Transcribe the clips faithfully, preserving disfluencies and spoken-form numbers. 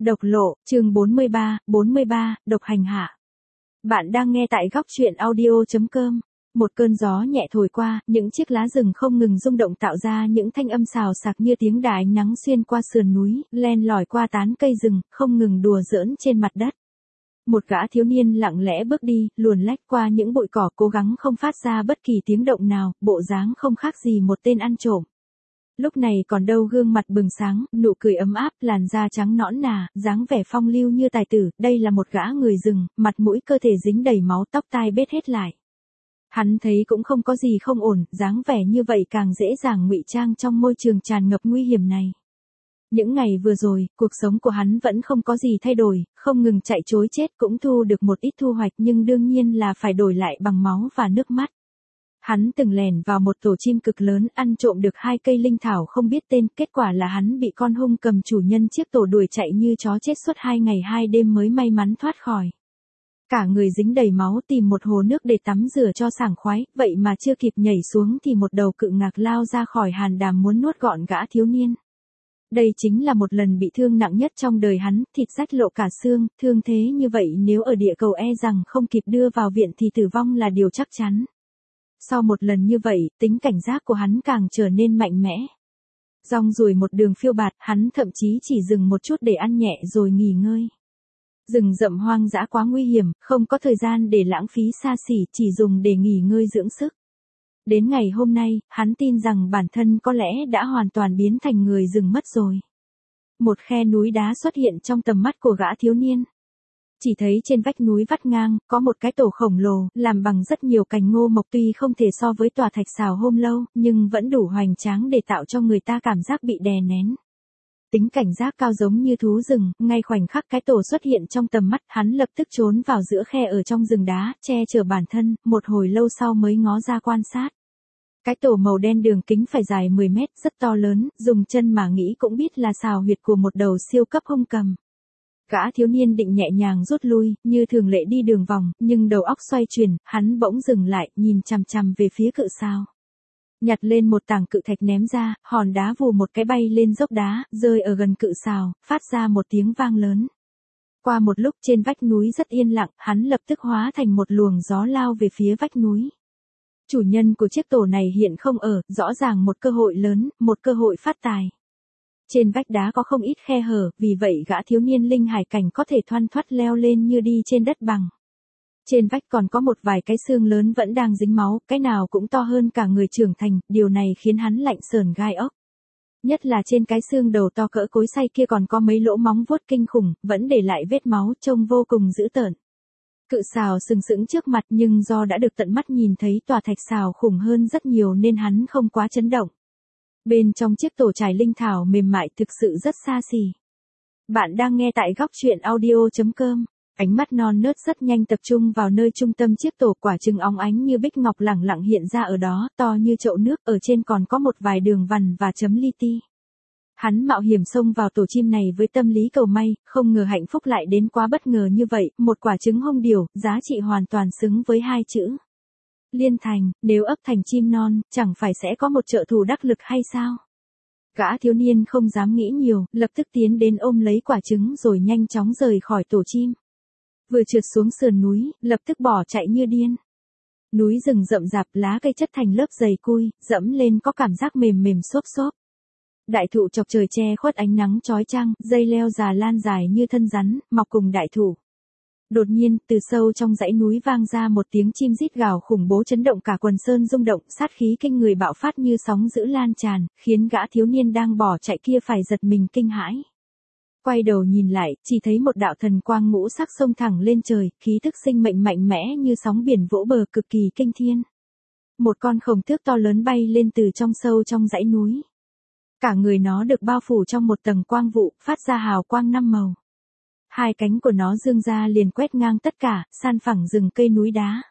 Độc lộ, chương bốn mươi ba, bốn mươi ba, độc hành hạ. Bạn đang nghe tại góc truyện audio chấm com. Một cơn gió nhẹ thổi qua, những chiếc lá rừng không ngừng rung động tạo ra những thanh âm xào xạc như tiếng đà ánh nắng xuyên qua sườn núi, len lỏi qua tán cây rừng, không ngừng đùa giỡn trên mặt đất. Một gã thiếu niên lặng lẽ bước đi, luồn lách qua những bụi cỏ cố gắng không phát ra bất kỳ tiếng động nào, bộ dáng không khác gì một tên ăn trộm. Lúc này còn đâu gương mặt bừng sáng, nụ cười ấm áp, làn da trắng nõn nà, dáng vẻ phong lưu như tài tử, đây là một gã người rừng, mặt mũi cơ thể dính đầy máu, tóc tai bết hết lại. Hắn thấy cũng không có gì không ổn, dáng vẻ như vậy càng dễ dàng ngụy trang trong môi trường tràn ngập nguy hiểm này. Những ngày vừa rồi, cuộc sống của hắn vẫn không có gì thay đổi, không ngừng chạy trối chết cũng thu được một ít thu hoạch nhưng đương nhiên là phải đổi lại bằng máu và nước mắt. Hắn từng lèn vào một tổ chim cực lớn, ăn trộm được hai cây linh thảo không biết tên, kết quả là hắn bị con hung cầm chủ nhân chiếc tổ đuổi chạy như chó chết suốt hai ngày hai đêm mới may mắn thoát khỏi. Cả người dính đầy máu tìm một hồ nước để tắm rửa cho sảng khoái, vậy mà chưa kịp nhảy xuống thì một đầu cự ngạc lao ra khỏi hàn đàm muốn nuốt gọn gã thiếu niên. Đây chính là một lần bị thương nặng nhất trong đời hắn, thịt rách lộ cả xương, thương thế như vậy nếu ở địa cầu e rằng không kịp đưa vào viện thì tử vong là điều chắc chắn. Sau một lần như vậy, tính cảnh giác của hắn càng trở nên mạnh mẽ. Rong ruổi một đường phiêu bạt, hắn thậm chí chỉ dừng một chút để ăn nhẹ rồi nghỉ ngơi. Rừng rậm hoang dã quá nguy hiểm, không có thời gian để lãng phí xa xỉ, chỉ dùng để nghỉ ngơi dưỡng sức. Đến ngày hôm nay, hắn tin rằng bản thân có lẽ đã hoàn toàn biến thành người rừng mất rồi. Một khe núi đá xuất hiện trong tầm mắt của gã thiếu niên. Chỉ thấy trên vách núi vắt ngang, có một cái tổ khổng lồ, làm bằng rất nhiều cành ngô mộc tuy không thể so với tòa thạch xào hôm lâu, nhưng vẫn đủ hoành tráng để tạo cho người ta cảm giác bị đè nén. Tính cảnh giác cao giống như thú rừng, ngay khoảnh khắc cái tổ xuất hiện trong tầm mắt, hắn lập tức trốn vào giữa khe ở trong rừng đá, che chở bản thân, một hồi lâu sau mới ngó ra quan sát. Cái tổ màu đen đường kính phải dài mười mét, rất to lớn, dùng chân mà nghĩ cũng biết là xào huyệt của một đầu siêu cấp hung cầm. Gã thiếu niên định nhẹ nhàng rút lui, như thường lệ đi đường vòng, nhưng đầu óc xoay chuyển, hắn bỗng dừng lại, nhìn chằm chằm về phía cự xào. Nhặt lên một tảng cự thạch ném ra, hòn đá vù một cái bay lên dốc đá, rơi ở gần cự xào, phát ra một tiếng vang lớn. Qua một lúc trên vách núi rất yên lặng, hắn lập tức hóa thành một luồng gió lao về phía vách núi. Chủ nhân của chiếc tổ này hiện không ở, rõ ràng một cơ hội lớn, một cơ hội phát tài. Trên vách đá có không ít khe hở, vì vậy gã thiếu niên linh hải cảnh có thể thoăn thoắt leo lên như đi trên đất bằng. Trên vách còn có một vài cái xương lớn vẫn đang dính máu, cái nào cũng to hơn cả người trưởng thành, điều này khiến hắn lạnh sờn gai ốc. Nhất là trên cái xương đầu to cỡ cối xay kia còn có mấy lỗ móng vuốt kinh khủng, vẫn để lại vết máu trông vô cùng dữ tợn. Cự xào sừng sững trước mặt nhưng do đã được tận mắt nhìn thấy tòa thạch xào khủng hơn rất nhiều nên hắn không quá chấn động. Bên trong chiếc tổ trải linh thảo mềm mại thực sự rất xa xỉ. Bạn đang nghe tại góc truyện audio chấm com. Ánh mắt non nớt rất nhanh tập trung vào nơi trung tâm chiếc tổ, quả trứng óng ánh như bích ngọc lẳng lặng hiện ra ở đó, to như chậu nước, ở trên còn có một vài đường vằn và chấm li ti. Hắn mạo hiểm xông vào tổ chim này với tâm lý cầu may, không ngờ hạnh phúc lại đến quá bất ngờ như vậy, một quả trứng hông điểu, giá trị hoàn toàn xứng với hai chữ Liên Thành, nếu ấp thành chim non, chẳng phải sẽ có một trợ thủ đắc lực hay sao? Gã thiếu niên không dám nghĩ nhiều, lập tức tiến đến ôm lấy quả trứng rồi nhanh chóng rời khỏi tổ chim. Vừa trượt xuống sườn núi, lập tức bỏ chạy như điên. Núi rừng rậm rạp, lá cây chất thành lớp dày cui, dẫm lên có cảm giác mềm mềm xốp xốp. Đại thụ chọc trời che khuất ánh nắng chói chang, dây leo già lan dài như thân rắn, mọc cùng đại thụ. Đột nhiên, từ sâu trong dãy núi vang ra một tiếng chim rít gào khủng bố chấn động cả quần sơn rung động, sát khí kinh người bạo phát như sóng dữ lan tràn, khiến gã thiếu niên đang bỏ chạy kia phải giật mình kinh hãi. Quay đầu nhìn lại, chỉ thấy một đạo thần quang ngũ sắc xông thẳng lên trời, khí thức sinh mệnh mạnh mẽ như sóng biển vỗ bờ cực kỳ kinh thiên. Một con khổng tước to lớn bay lên từ trong sâu trong dãy núi. Cả người nó được bao phủ trong một tầng quang vụ, phát ra hào quang năm màu. Hai cánh của nó dương ra liền quét ngang tất cả, san phẳng rừng cây núi đá.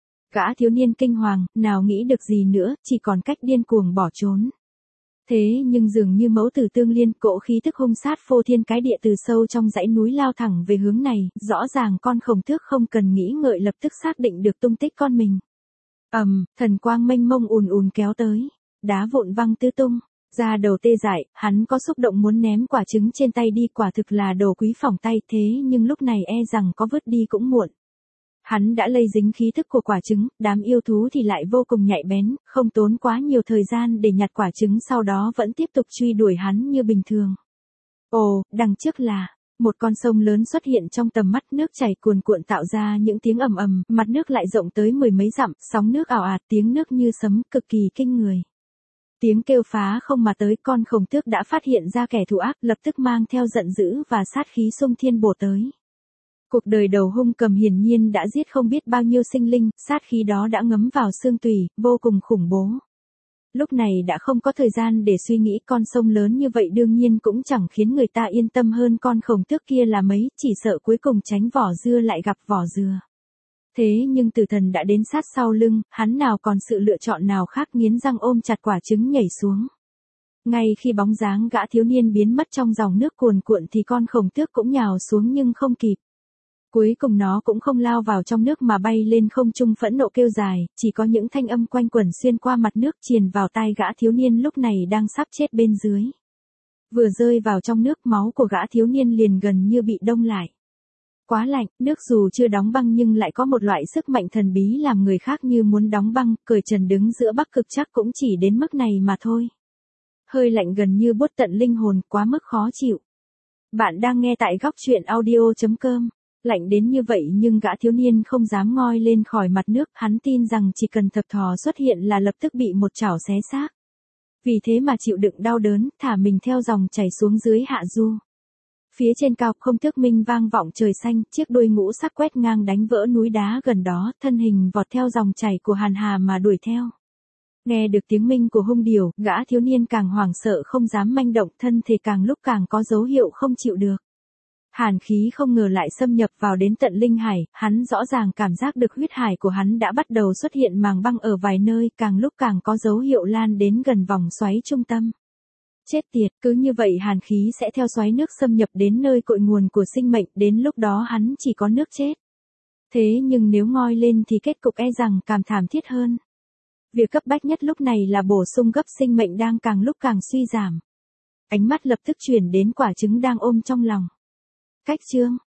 Gã thiếu niên kinh hoàng, nào nghĩ được gì nữa, chỉ còn cách điên cuồng bỏ trốn. Thế nhưng dường như mẫu tử tương liên, cỗ khí thức hung sát phô thiên cái địa từ sâu trong dãy núi lao thẳng về hướng này, rõ ràng con khổng tước không cần nghĩ ngợi lập tức xác định được tung tích con mình. Ầm, thần quang mênh mông ùn ùn kéo tới, đá vụn văng tứ tung. Da đầu tê dại, hắn có xúc động muốn ném quả trứng trên tay đi, quả thực là đồ quý phỏng tay, thế nhưng lúc này e rằng có vứt đi cũng muộn. Hắn đã lây dính khí thức của quả trứng, đám yêu thú thì lại vô cùng nhạy bén, không tốn quá nhiều thời gian để nhặt quả trứng, sau đó vẫn tiếp tục truy đuổi hắn như bình thường. Ồ, đằng trước là một con sông lớn xuất hiện trong tầm mắt, nước chảy cuồn cuộn tạo ra những tiếng ầm ầm, mặt nước lại rộng tới mười mấy dặm, sóng nước ào ạt, tiếng nước như sấm, cực kỳ kinh người. Tiếng kêu phá không mà tới, con khổng tước đã phát hiện ra kẻ thù ác, lập tức mang theo giận dữ và sát khí xung thiên bổ tới. Cuộc đời đầu hung cầm hiển nhiên đã giết không biết bao nhiêu sinh linh, sát khí đó đã ngấm vào xương tủy, vô cùng khủng bố. Lúc này đã không có thời gian để suy nghĩ, con sông lớn như vậy đương nhiên cũng chẳng khiến người ta yên tâm hơn con khổng tước kia là mấy, chỉ sợ cuối cùng tránh vỏ dưa lại gặp vỏ dừa. Thế nhưng tử thần đã đến sát sau lưng, hắn nào còn sự lựa chọn nào khác, nghiến răng ôm chặt quả trứng nhảy xuống. Ngay khi bóng dáng gã thiếu niên biến mất trong dòng nước cuồn cuộn thì con khổng tước cũng nhào xuống nhưng không kịp. Cuối cùng nó cũng không lao vào trong nước mà bay lên không trung phẫn nộ kêu dài, chỉ có những thanh âm quanh quẩn xuyên qua mặt nước truyền vào tai gã thiếu niên lúc này đang sắp chết bên dưới. Vừa rơi vào trong nước, máu của gã thiếu niên liền gần như bị đông lại. Quá lạnh, nước dù chưa đóng băng nhưng lại có một loại sức mạnh thần bí làm người khác như muốn đóng băng, cởi trần đứng giữa Bắc Cực chắc cũng chỉ đến mức này mà thôi. Hơi lạnh gần như buốt tận linh hồn, quá mức khó chịu. Bạn đang nghe tại góc truyện audio chấm com. Lạnh đến như vậy nhưng gã thiếu niên không dám ngoi lên khỏi mặt nước, hắn tin rằng chỉ cần thập thò xuất hiện là lập tức bị một chảo xé xác. Vì thế mà chịu đựng đau đớn, thả mình theo dòng chảy xuống dưới hạ du. Phía trên cao, không tước minh vang vọng trời xanh, chiếc đuôi ngũ sắc quét ngang đánh vỡ núi đá gần đó, thân hình vọt theo dòng chảy của Hàn Hà mà đuổi theo. Nghe được tiếng minh của hung điểu, gã thiếu niên càng hoảng sợ không dám manh động, thân thể càng lúc càng có dấu hiệu không chịu được. Hàn khí không ngờ lại xâm nhập vào đến tận linh hải, hắn rõ ràng cảm giác được huyết hải của hắn đã bắt đầu xuất hiện màng băng ở vài nơi, càng lúc càng có dấu hiệu lan đến gần vòng xoáy trung tâm. Chết tiệt, cứ như vậy hàn khí sẽ theo xoáy nước xâm nhập đến nơi cội nguồn của sinh mệnh, đến lúc đó hắn chỉ có nước chết. Thế nhưng nếu ngoi lên thì kết cục e rằng càng thảm thiết hơn. Việc cấp bách nhất lúc này là bổ sung gấp sinh mệnh đang càng lúc càng suy giảm. Ánh mắt lập tức chuyển đến quả trứng đang ôm trong lòng. Cách chương